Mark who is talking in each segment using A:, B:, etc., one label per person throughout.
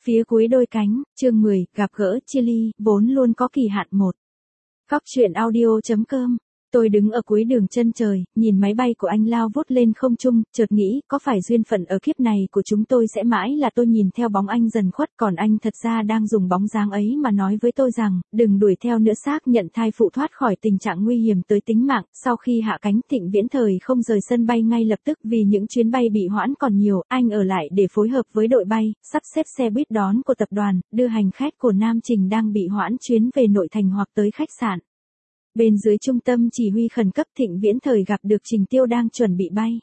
A: Phía cuối đôi cánh, chương 10, gặp gỡ chia ly, vốn luôn có kỳ hạn một. Góc truyện audio.com. Tôi đứng ở cuối đường chân trời, nhìn máy bay của anh lao vút lên không trung, chợt nghĩ, có phải duyên phận ở kiếp này của chúng tôi sẽ mãi là tôi nhìn theo bóng anh dần khuất, còn anh thật ra đang dùng bóng dáng ấy mà nói với tôi rằng, đừng đuổi theo nữa, xác nhận thai phụ thoát khỏi tình trạng nguy hiểm tới tính mạng. Sau khi hạ cánh, Thịnh Viễn Thời không rời sân bay ngay lập tức vì những chuyến bay bị hoãn còn nhiều, anh ở lại để phối hợp với đội bay, sắp xếp xe buýt đón của tập đoàn, đưa hành khách của Nam Trình đang bị hoãn chuyến về nội thành hoặc tới khách sạn. Bên dưới trung tâm chỉ huy khẩn cấp, Thịnh Viễn Thời gặp được Trình Tiêu đang chuẩn bị bay.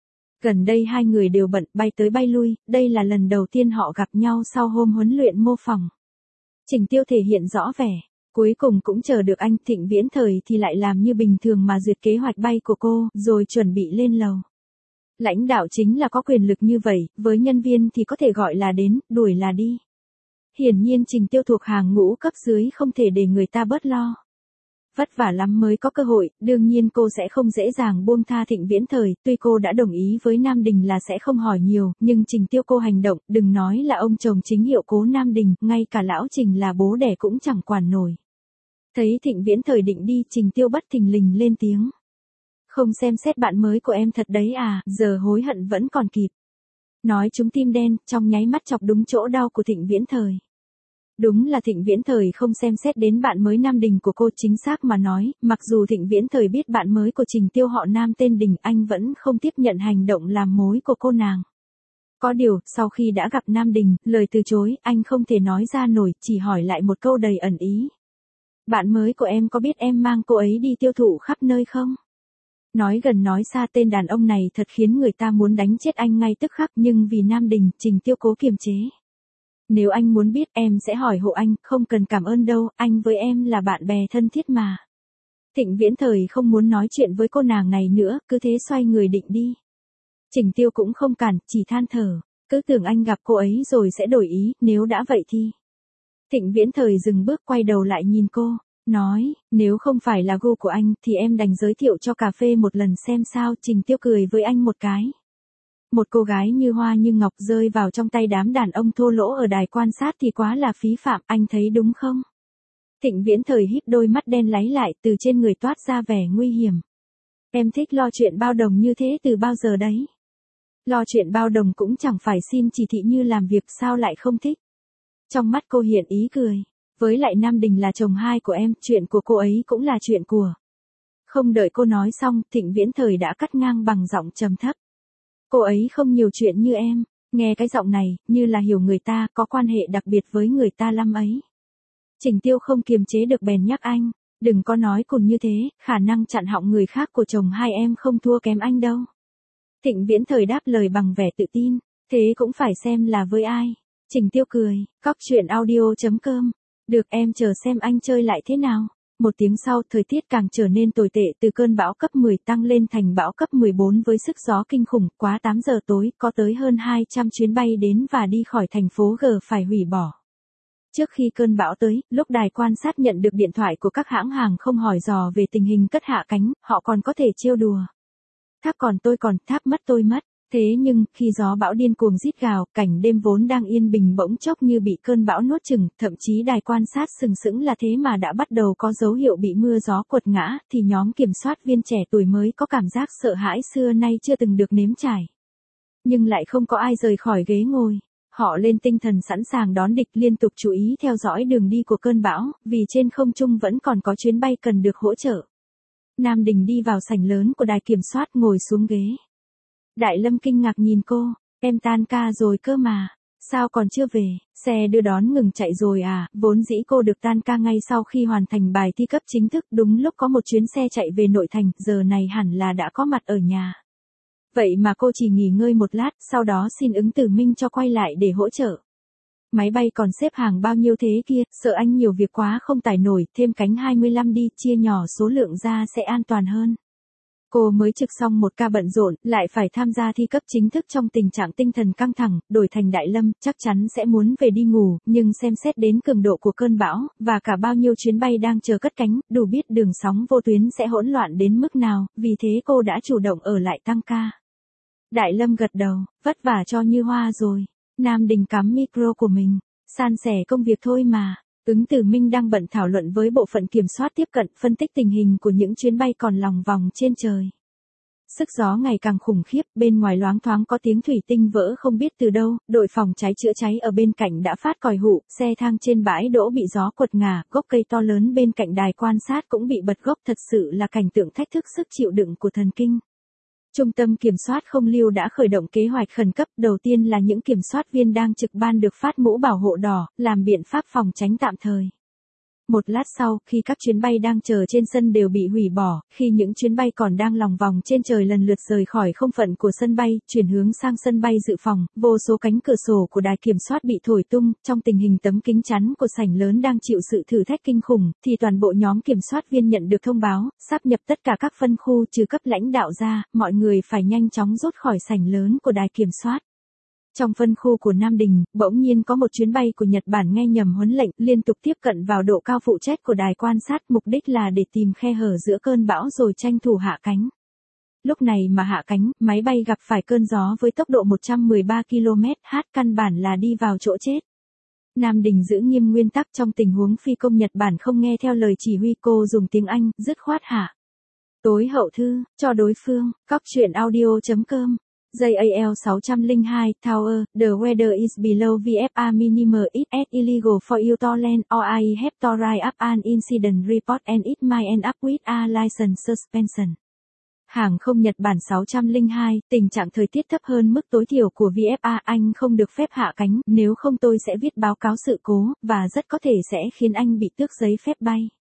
A: Gần đây hai người đều bận, bay tới bay lui, đây là lần đầu tiên họ gặp nhau sau hôm huấn luyện mô phỏng. Trình Tiêu thể hiện rõ vẻ, cuối cùng cũng chờ được anh. Thịnh Viễn Thời thì lại làm như bình thường mà duyệt kế hoạch bay của cô, rồi chuẩn bị lên lầu. Lãnh đạo chính là có quyền lực như vậy, với nhân viên thì có thể gọi là đến, đuổi là đi. Hiển nhiên Trình Tiêu thuộc hàng ngũ cấp dưới, không thể để người ta bớt lo. Vất vả lắm mới có cơ hội, đương nhiên cô sẽ không dễ dàng buông tha Thịnh Viễn Thời, tuy cô đã đồng ý với Nam Đình là sẽ không hỏi nhiều, nhưng Trình Tiêu cô hành động, đừng nói là ông chồng chính hiệu Cố Nam Đình, ngay cả lão Trình là bố đẻ cũng chẳng quản nổi. Thấy Thịnh Viễn Thời định đi, Trình Tiêu bất thình lình lên tiếng. Không xem xét bạn mới của em thật đấy à, giờ hối hận vẫn còn kịp. Nói trúng tim đen, trong nháy mắt chọc đúng chỗ đau của Thịnh Viễn Thời. Đúng là Thịnh Viễn Thời không xem xét đến bạn mới Nam Đình của cô, chính xác mà nói, mặc dù Thịnh Viễn Thời biết bạn mới của Trình Tiêu họ Nam tên Đình, anh vẫn không tiếp nhận hành động làm mối của cô nàng. Có điều, sau khi đã gặp Nam Đình, lời từ chối, anh không thể nói ra nổi, chỉ hỏi lại một câu đầy ẩn ý. Bạn mới của em có biết em mang cô ấy đi tiêu thụ khắp nơi không? Nói gần nói xa, tên đàn ông này thật khiến người ta muốn đánh chết anh ngay tức khắc, nhưng vì Nam Đình, Trình Tiêu cố kiềm chế. Nếu anh muốn biết em sẽ hỏi hộ anh, không cần cảm ơn đâu, anh với em là bạn bè thân thiết mà. Thịnh Viễn Thời không muốn nói chuyện với cô nàng này nữa, cứ thế xoay người định đi. Trình Tiêu cũng không cản, chỉ than thở, cứ tưởng anh gặp cô ấy rồi sẽ đổi ý, nếu đã vậy thì. Thịnh Viễn Thời dừng bước, quay đầu lại nhìn cô, nói, nếu không phải là gu của anh thì em đành giới thiệu cho cà phê một lần xem sao. Trình Tiêu cười với anh một cái. Một cô gái như hoa như ngọc rơi vào trong tay đám đàn ông thô lỗ ở đài quan sát thì quá là phí phạm, anh thấy đúng không? Thịnh Viễn Thời híp đôi mắt đen láy lại, từ trên người toát ra vẻ nguy hiểm. Em thích lo chuyện bao đồng như thế từ bao giờ đấy? Lo chuyện bao đồng cũng chẳng phải xin chỉ thị như làm việc, sao lại không thích? Trong mắt cô hiện ý cười. Với lại Nam Đình là chồng hai của em, chuyện của cô ấy cũng là chuyện của. Không đợi cô nói xong, Thịnh Viễn Thời đã cắt ngang bằng giọng trầm thấp. Cô ấy không nhiều chuyện như em, nghe cái giọng này, như là hiểu người ta, có quan hệ đặc biệt với người ta lắm ấy. Trình Tiêu không kiềm chế được bèn nhắc anh, đừng có nói cùn như thế, khả năng chặn họng người khác của chồng hai em không thua kém anh đâu. Thịnh Viễn Thời đáp lời bằng vẻ tự tin, thế cũng phải xem là với ai. Trình Tiêu cười, góc truyện audio.com, được em chờ xem anh chơi lại thế nào. Một tiếng sau, thời tiết càng trở nên tồi tệ, từ cơn bão cấp 10 tăng lên thành bão cấp 14 với sức gió kinh khủng, quá 8 giờ tối, có tới hơn 200 chuyến bay đến và đi khỏi thành phố G phải hủy bỏ. Trước khi cơn bão tới, lúc đài quan sát nhận được điện thoại của các hãng hàng không hỏi dò về tình hình cất hạ cánh, họ còn có thể trêu đùa. Tháp còn tôi còn, tháp mất tôi mất. Thế nhưng, khi gió bão điên cuồng rít gào, cảnh đêm vốn đang yên bình bỗng chốc như bị cơn bão nuốt chửng, thậm chí đài quan sát sừng sững là thế mà đã bắt đầu có dấu hiệu bị mưa gió quật ngã, thì nhóm kiểm soát viên trẻ tuổi mới có cảm giác sợ hãi xưa nay chưa từng được nếm trải. Nhưng lại không có ai rời khỏi ghế ngồi. Họ lên tinh thần sẵn sàng đón địch, liên tục chú ý theo dõi đường đi của cơn bão, vì trên không trung vẫn còn có chuyến bay cần được hỗ trợ. Nam Đình đi vào sảnh lớn của đài kiểm soát, ngồi xuống ghế. Đại Lâm kinh ngạc nhìn cô, em tan ca rồi cơ mà, sao còn chưa về, xe đưa đón ngừng chạy rồi à? Vốn dĩ cô được tan ca ngay sau khi hoàn thành bài thi cấp chính thức, đúng lúc có một chuyến xe chạy về nội thành, giờ này hẳn là đã có mặt ở nhà. Vậy mà cô chỉ nghỉ ngơi một lát, sau đó xin ứng tử Minh cho quay lại để hỗ trợ. Máy bay còn xếp hàng bao nhiêu thế kia, sợ anh nhiều việc quá không tải nổi, thêm cánh 25 đi, chia nhỏ số lượng ra sẽ an toàn hơn. Cô mới trực xong một ca bận rộn, lại phải tham gia thi cấp chính thức trong tình trạng tinh thần căng thẳng, đổi thành Đại Lâm, chắc chắn sẽ muốn về đi ngủ, nhưng xem xét đến cường độ của cơn bão, và cả bao nhiêu chuyến bay đang chờ cất cánh, đủ biết đường sóng vô tuyến sẽ hỗn loạn đến mức nào, vì thế cô đã chủ động ở lại tăng ca. Đại Lâm gật đầu, vất vả cho Như Hoa rồi. Nam Đình cắm micro của mình. san sẻ công việc thôi mà. Ứng Tử Minh đang bận thảo luận với bộ phận kiểm soát tiếp cận phân tích tình hình của những chuyến bay còn lòng vòng trên trời. Sức gió ngày càng khủng khiếp, bên ngoài loáng thoáng có tiếng thủy tinh vỡ không biết từ đâu, đội phòng cháy chữa cháy ở bên cạnh đã phát còi hụ, xe thang trên bãi đỗ bị gió quật ngả, gốc cây to lớn bên cạnh đài quan sát cũng bị bật gốc, thật sự là cảnh tượng thách thức sức chịu đựng của thần kinh. Trung tâm kiểm soát không lưu đã khởi động kế hoạch khẩn cấp, đầu tiên là những kiểm soát viên đang trực ban được phát mũ bảo hộ đỏ, làm biện pháp phòng tránh tạm thời. Một lát sau, khi các chuyến bay đang chờ trên sân đều bị hủy bỏ, khi những chuyến bay còn đang lòng vòng trên trời lần lượt rời khỏi không phận của sân bay, chuyển hướng sang sân bay dự phòng, vô số cánh cửa sổ của đài kiểm soát bị thổi tung, trong tình hình tấm kính chắn của sảnh lớn đang chịu sự thử thách kinh khủng, thì toàn bộ nhóm kiểm soát viên nhận được thông báo, sáp nhập tất cả các phân khu trừ cấp lãnh đạo ra, mọi người phải nhanh chóng rút khỏi sảnh lớn của đài kiểm soát. Trong phân khu của Nam Đình, bỗng nhiên có một chuyến bay của Nhật Bản nghe nhầm huấn lệnh, liên tục tiếp cận vào độ cao phụ trách của đài quan sát, mục đích là để tìm khe hở giữa cơn bão rồi tranh thủ hạ cánh. Lúc này mà hạ cánh, máy bay gặp phải cơn gió với tốc độ 113 km/h, căn bản là đi vào chỗ chết. Nam Đình giữ nghiêm nguyên tắc, trong tình huống phi công Nhật Bản không nghe theo lời chỉ huy, cô dùng tiếng Anh, dứt khoát hạ tối hậu thư cho đối phương. Cóc truyện audio.com JAL 602, Tower, the weather is below VFA minimum, it is illegal for you to land, or I have to write up an incident report and it might end up with a license suspension. Hàng không Nhật Bản 602, tình trạng thời tiết thấp hơn mức tối thiểu của VFA, anh không được phép hạ cánh, nếu không tôi sẽ viết báo cáo sự cố, và rất có thể sẽ khiến anh bị tước giấy phép bay.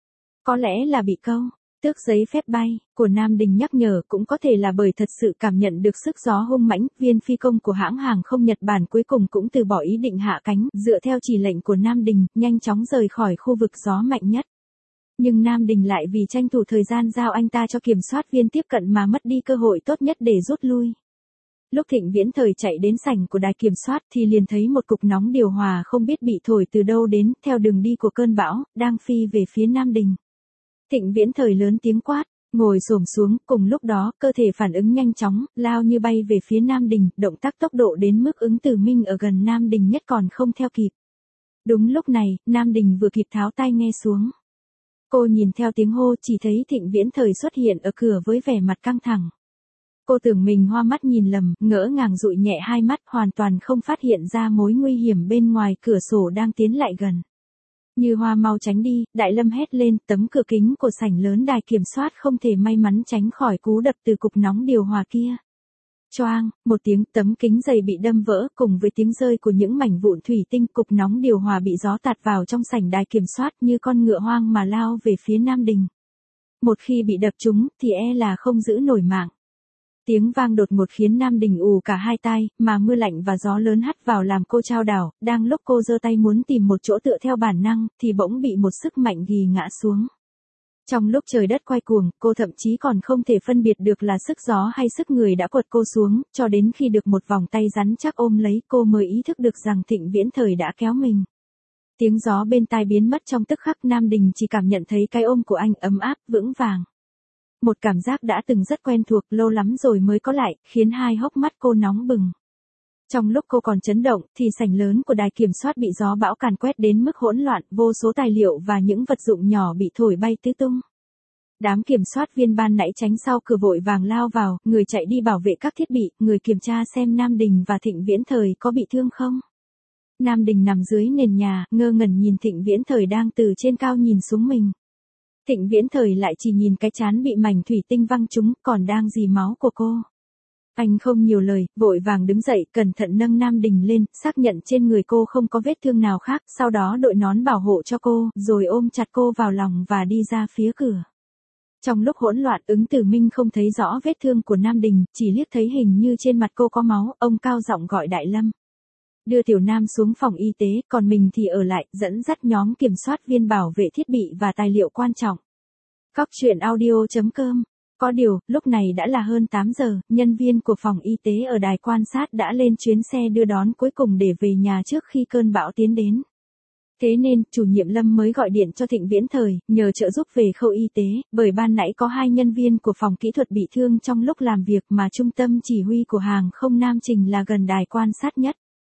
A: Có lẽ là bị câu tước giấy phép bay của Nam Đình nhắc nhở, cũng có thể là bởi thật sự cảm nhận được sức gió hung mãnh, viên phi công của hãng hàng không Nhật Bản cuối cùng cũng từ bỏ ý định hạ cánh, dựa theo chỉ lệnh của Nam Đình, nhanh chóng rời khỏi khu vực gió mạnh nhất. Nhưng Nam Đình lại vì tranh thủ thời gian giao anh ta cho kiểm soát viên tiếp cận mà mất đi cơ hội tốt nhất để rút lui. Lúc Thịnh Viễn Thời chạy đến sảnh của đài kiểm soát thì liền thấy một cục nóng điều hòa không biết bị thổi từ đâu đến, theo đường đi của cơn bão, đang phi về phía Nam Đình. Thịnh Viễn Thời lớn tiếng quát, ngồi xổm xuống, cùng lúc đó, cơ thể phản ứng nhanh chóng, lao như bay về phía Nam Đình, động tác tốc độ đến mức Ứng Tử Minh ở gần Nam Đình nhất còn không theo kịp. Đúng lúc này, Nam Đình vừa kịp tháo tai nghe xuống. Cô nhìn theo tiếng hô, chỉ thấy Thịnh Viễn Thời xuất hiện ở cửa với vẻ mặt căng thẳng. Cô tưởng mình hoa mắt nhìn lầm, ngỡ ngàng dụi nhẹ hai mắt, hoàn toàn không phát hiện ra mối nguy hiểm bên ngoài cửa sổ đang tiến lại gần. Như hoa mau tránh đi, Đại Lâm hét lên, tấm cửa kính của sảnh lớn đài kiểm soát không thể may mắn tránh khỏi cú đập từ cục nóng điều hòa kia. Choang, một tiếng, tấm kính dày bị đâm vỡ, cùng với tiếng rơi của những mảnh vụn thủy tinh, cục nóng điều hòa bị gió tạt vào trong sảnh đài kiểm soát như con ngựa hoang mà lao về phía Nam Đình. Một khi bị đập trúng, thì là không giữ nổi mạng. Tiếng vang đột ngột khiến Nam Đình ù cả hai tai, mà mưa lạnh và gió lớn hắt vào làm cô chao đảo, đang lúc cô giơ tay muốn tìm một chỗ tựa theo bản năng, thì bỗng bị một sức mạnh ghì ngã xuống. Trong lúc trời đất quay cuồng, cô thậm chí còn không thể phân biệt được là sức gió hay sức người đã quật cô xuống, cho đến khi được một vòng tay rắn chắc ôm lấy, cô mới ý thức được rằng Thịnh Viễn Thời đã kéo mình. Tiếng gió bên tai biến mất trong tức khắc, Nam Đình chỉ cảm nhận thấy cái ôm của anh ấm áp, vững vàng. Một cảm giác đã từng rất quen thuộc, lâu lắm rồi mới có lại, khiến hai hốc mắt cô nóng bừng. Trong lúc cô còn chấn động, thì sảnh lớn của đài kiểm soát bị gió bão càn quét đến mức hỗn loạn, vô số tài liệu và những vật dụng nhỏ bị thổi bay tứ tung. Đám kiểm soát viên ban nãy tránh sau cửa vội vàng lao vào, người chạy đi bảo vệ các thiết bị, người kiểm tra xem Nam Đình và Thịnh Viễn Thời có bị thương không. Nam Đình nằm dưới nền nhà, ngơ ngẩn nhìn Thịnh Viễn Thời đang từ trên cao nhìn xuống mình. Thịnh Viễn Thời lại chỉ nhìn cái trán bị mảnh thủy tinh văng trúng, còn đang rỉ máu của cô. Anh không nhiều lời, vội vàng đứng dậy, cẩn thận nâng Nam Đình lên, xác nhận trên người cô không có vết thương nào khác, sau đó đội nón bảo hộ cho cô, rồi ôm chặt cô vào lòng và đi ra phía cửa. Trong lúc hỗn loạn, Ứng Tử Minh không thấy rõ vết thương của Nam Đình, chỉ liếc thấy hình như trên mặt cô có máu, ông cao giọng gọi Đại Lâm. Đưa Tiểu Nam xuống phòng y tế, còn mình thì ở lại, dẫn dắt nhóm kiểm soát viên bảo vệ thiết bị và tài liệu quan trọng. Cóc truyện audio.com. Có điều, lúc này đã là hơn 8 giờ, nhân viên của phòng y tế ở đài quan sát đã lên chuyến xe đưa đón cuối cùng để về nhà trước khi cơn bão tiến đến. Thế nên, chủ nhiệm Lâm mới gọi điện cho Thịnh Viễn Thời, nhờ trợ giúp về khâu y tế, bởi ban nãy có 2 nhân viên của phòng kỹ thuật bị thương trong lúc làm việc mà trung tâm chỉ huy của hàng không Nam Trình là gần đài quan sát nhất.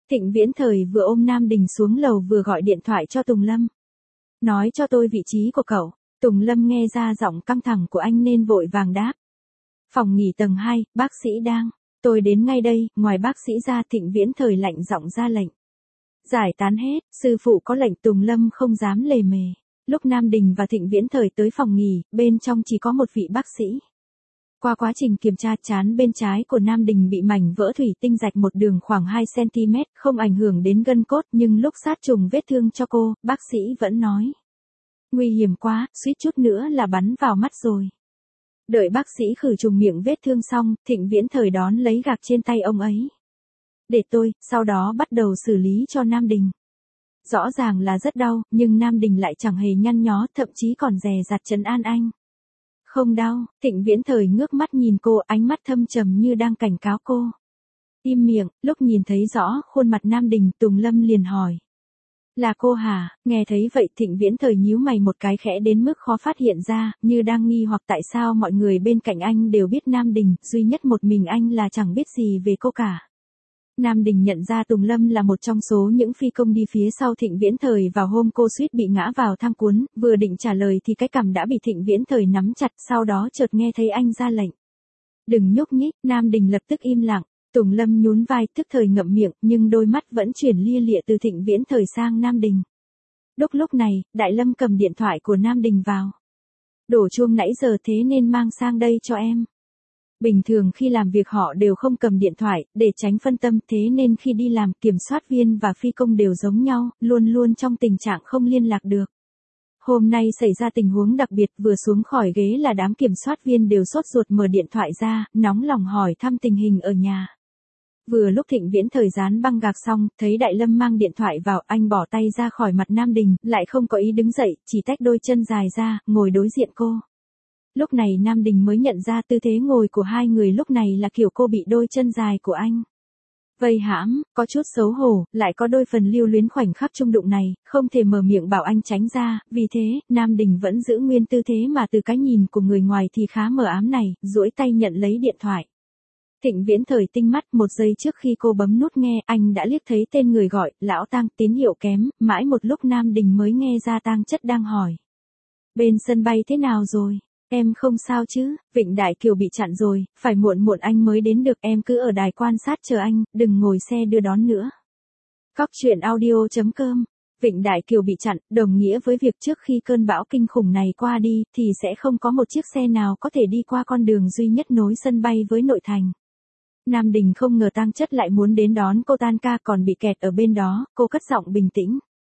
A: Thịnh Viễn Thời vừa ôm Nam Đình xuống lầu vừa gọi điện thoại cho Tùng Lâm. Nói cho tôi vị trí của cậu. Tùng Lâm nghe ra giọng căng thẳng của anh nên vội vàng đáp. Phòng nghỉ tầng 2, bác sĩ đang. Tôi đến ngay đây, ngoài bác sĩ ra. Thịnh Viễn Thời lạnh giọng ra lệnh. Giải tán hết, sư phụ có lệnh. Tùng Lâm không dám lề mề. Lúc Nam Đình và Thịnh Viễn Thời tới phòng nghỉ, bên trong chỉ có một vị bác sĩ. Qua quá trình kiểm tra, trán bên trái của Nam Đình bị mảnh vỡ thủy tinh rạch một đường khoảng 2 cm, không ảnh hưởng đến gân cốt, nhưng lúc sát trùng vết thương cho cô, bác sĩ vẫn nói. Nguy hiểm quá, suýt chút nữa là bắn vào mắt rồi. Đợi bác sĩ khử trùng miệng vết thương xong, Thịnh Viễn Thời đón lấy gạc trên tay ông ấy. Để tôi, sau đó bắt đầu xử lý cho Nam Đình. Rõ ràng là rất đau, nhưng Nam Đình lại chẳng hề nhăn nhó, thậm chí còn dè dặt trấn an anh. Không đau. Thịnh Viễn Thời ngước mắt nhìn cô, ánh mắt thâm trầm như đang cảnh cáo cô. Im miệng. Lúc nhìn thấy rõ khuôn mặt Nam Đình, Tùng Lâm liền hỏi. Là cô hả? Nghe thấy vậy Thịnh Viễn Thời nhíu mày một cái khẽ đến mức khó phát hiện ra, như đang nghi hoặc tại sao mọi người bên cạnh anh đều biết Nam Đình, duy nhất một mình anh là chẳng biết gì về cô cả. Nam Đình nhận ra Tùng Lâm là một trong số những phi công đi phía sau Thịnh Viễn Thời vào hôm cô suýt bị ngã vào thang cuốn, vừa định trả lời thì cái cằm đã bị Thịnh Viễn Thời nắm chặt, sau đó chợt nghe thấy anh ra lệnh. Đừng nhúc nhích. Nam Đình lập tức im lặng. Tùng Lâm nhún vai, tức thời ngậm miệng, nhưng đôi mắt vẫn chuyển lia lịa từ Thịnh Viễn Thời sang Nam Đình. Lúc này, Đại Lâm cầm điện thoại của Nam Đình vào. Đổ chuông nãy giờ thế nên mang sang đây cho em. Bình thường khi làm việc họ đều không cầm điện thoại, để tránh phân tâm, thế nên khi đi làm, kiểm soát viên và phi công đều giống nhau, luôn luôn trong tình trạng không liên lạc được. Hôm nay xảy ra tình huống đặc biệt, vừa xuống khỏi ghế là đám kiểm soát viên đều sốt ruột mở điện thoại ra, nóng lòng hỏi thăm tình hình ở nhà. Vừa lúc Thịnh Viễn Thời dán băng gạc xong, thấy Đại Lâm mang điện thoại vào, anh bỏ tay ra khỏi mặt Nam Đình, lại không có ý đứng dậy, chỉ tách đôi chân dài ra, ngồi đối diện cô. Lúc này Nam Đình mới nhận ra tư thế ngồi của hai người lúc này là kiểu cô bị đôi chân dài của anh vây hãm, có chút xấu hổ, lại có đôi phần lưu luyến khoảnh khắc chung đụng này, không thể mở miệng bảo anh tránh ra, vì thế, Nam Đình vẫn giữ nguyên tư thế mà từ cái nhìn của người ngoài thì khá mờ ám này, duỗi tay nhận lấy điện thoại. Thịnh Viễn Thời tinh mắt, một giây trước khi cô bấm nút nghe, anh đã liếc thấy tên người gọi, Lão Tang. Tín hiệu kém, mãi một lúc Nam Đình mới nghe ra Tang Chất đang hỏi. Bên sân bay thế nào rồi? Em không sao chứ? Vịnh Đại Kiều bị chặn rồi, phải muộn anh mới đến được, em cứ ở đài quan sát chờ anh, đừng ngồi xe đưa đón nữa. Cóc truyện audio.com. Vịnh Đại Kiều bị chặn, đồng nghĩa với việc trước khi cơn bão kinh khủng này qua đi, thì sẽ không có một chiếc xe nào có thể đi qua con đường duy nhất nối sân bay với nội thành. Nam Đình không ngờ Tang Chất lại muốn đến đón cô tan ca, còn bị kẹt ở bên đó, cô cất giọng bình tĩnh.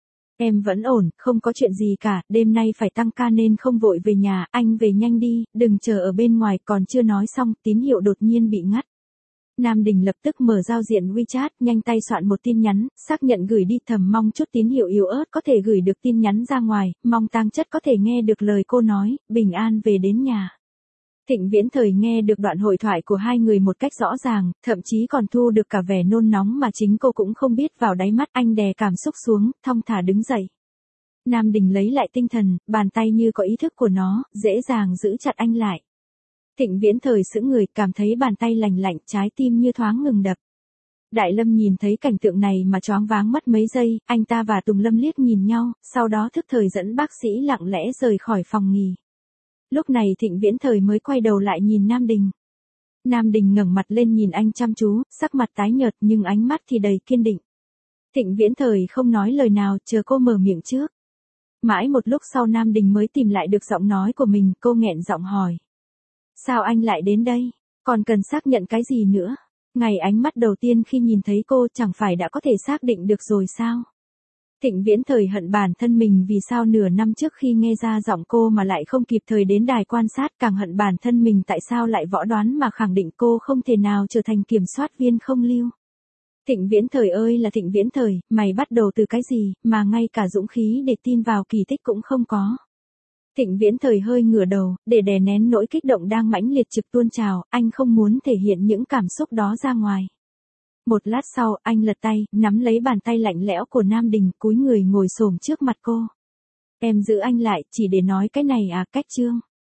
A: Em vẫn ổn, không có chuyện gì cả, đêm nay phải tăng ca nên không vội về nhà, anh về nhanh đi, đừng chờ ở bên ngoài. Còn chưa nói xong, tín hiệu đột nhiên bị ngắt. Nam Đình lập tức mở giao diện WeChat, nhanh tay soạn một tin nhắn, xác nhận gửi đi, thầm mong chút tín hiệu yếu ớt có thể gửi được tin nhắn ra ngoài, mong Tang Chất có thể nghe được lời cô nói, bình an về đến nhà. Thịnh Viễn Thời nghe được đoạn hội thoại của hai người một cách rõ ràng, thậm chí còn thu được cả vẻ nôn nóng mà chính cô cũng không biết vào đáy mắt. Anh đè cảm xúc xuống, thong thả đứng dậy. Nam Đình lấy lại tinh thần, bàn tay như có ý thức của nó, dễ dàng giữ chặt anh lại. Thịnh Viễn Thời sững người, cảm thấy bàn tay lành lạnh, trái tim như thoáng ngừng đập. Đại Lâm nhìn thấy cảnh tượng này mà choáng váng mất mấy giây, anh ta và Tùng Lâm liếc nhìn nhau, sau đó thức thời dẫn bác sĩ lặng lẽ rời khỏi phòng nghỉ. Lúc này Thịnh Viễn Thời mới quay đầu lại nhìn Nam Đình. Nam Đình ngẩng mặt lên nhìn anh chăm chú, sắc mặt tái nhợt nhưng ánh mắt thì đầy kiên định. Thịnh Viễn Thời không nói lời nào, chờ cô mở miệng trước. Mãi một lúc sau Nam Đình mới tìm lại được giọng nói của mình, cô nghẹn giọng hỏi. Sao anh lại đến đây? Còn cần xác nhận cái gì nữa? Ngày ánh mắt đầu tiên khi nhìn thấy cô chẳng phải đã có thể xác định được rồi sao? Thịnh Viễn Thời hận bản thân mình vì sao nửa năm trước khi nghe ra giọng cô mà lại không kịp thời đến đài quan sát, càng hận bản thân mình tại sao lại võ đoán mà khẳng định cô không thể nào trở thành kiểm soát viên không lưu. Thịnh Viễn Thời ơi là Thịnh Viễn Thời, mày bắt đầu từ cái gì, mà ngay cả dũng khí để tin vào kỳ tích cũng không có. Thịnh Viễn Thời hơi ngửa đầu, để đè nén nỗi kích động đang mãnh liệt trực tuôn trào, anh không muốn thể hiện những cảm xúc đó ra ngoài. Một lát sau, anh lật tay, nắm lấy bàn tay lạnh lẽo của Nam Đình, cúi người ngồi xổm trước mặt cô. Em giữ anh lại, chỉ để nói cái này à, cách chương.